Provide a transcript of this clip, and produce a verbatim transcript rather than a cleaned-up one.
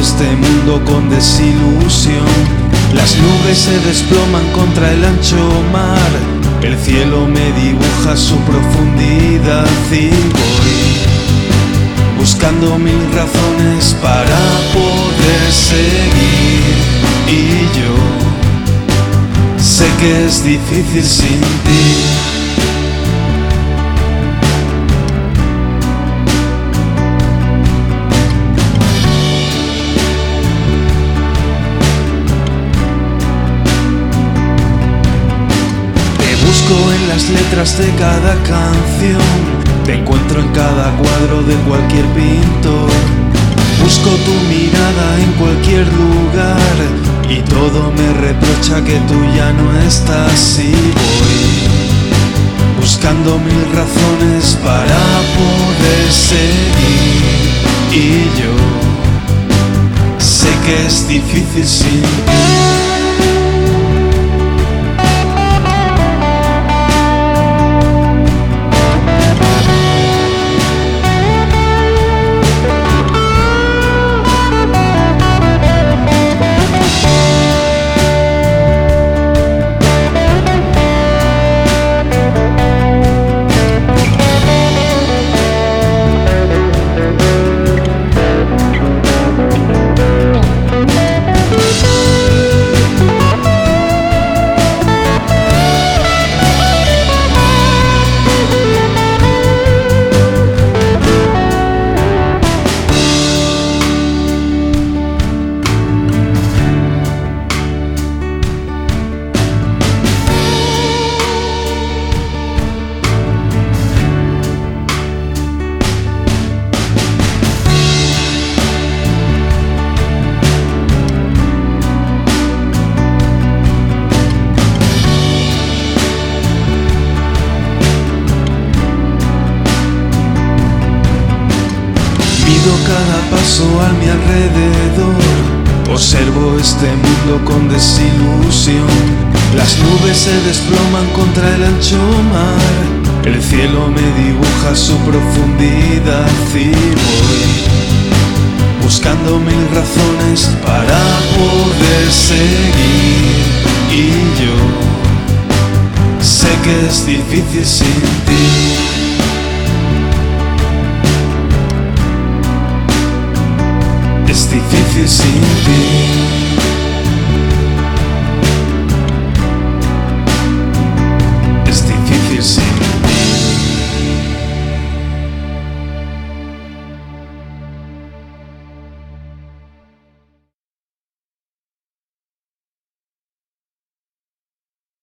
este mundo con desilusión. Las nubes se desploman contra el ancho mar, el cielo me dibuja su profundidad y voy buscando mil razones para poder seguir. Y yo sé que es difícil sin ti. En las letras de cada canción, te encuentro en cada cuadro de cualquier pintor. Busco tu mirada en cualquier lugar y todo me reprocha que tú ya no estás. Y voy buscando mil razones para poder seguir. Y yo sé que es difícil sin ti. Cada paso a mi alrededor, observo este mundo con desilusión. Las nubes se desploman contra el ancho mar, el cielo me dibuja su profundidad y voy buscando mil razones para poder seguir. Y yo sé que es difícil sin ti. Es difícil sin ti.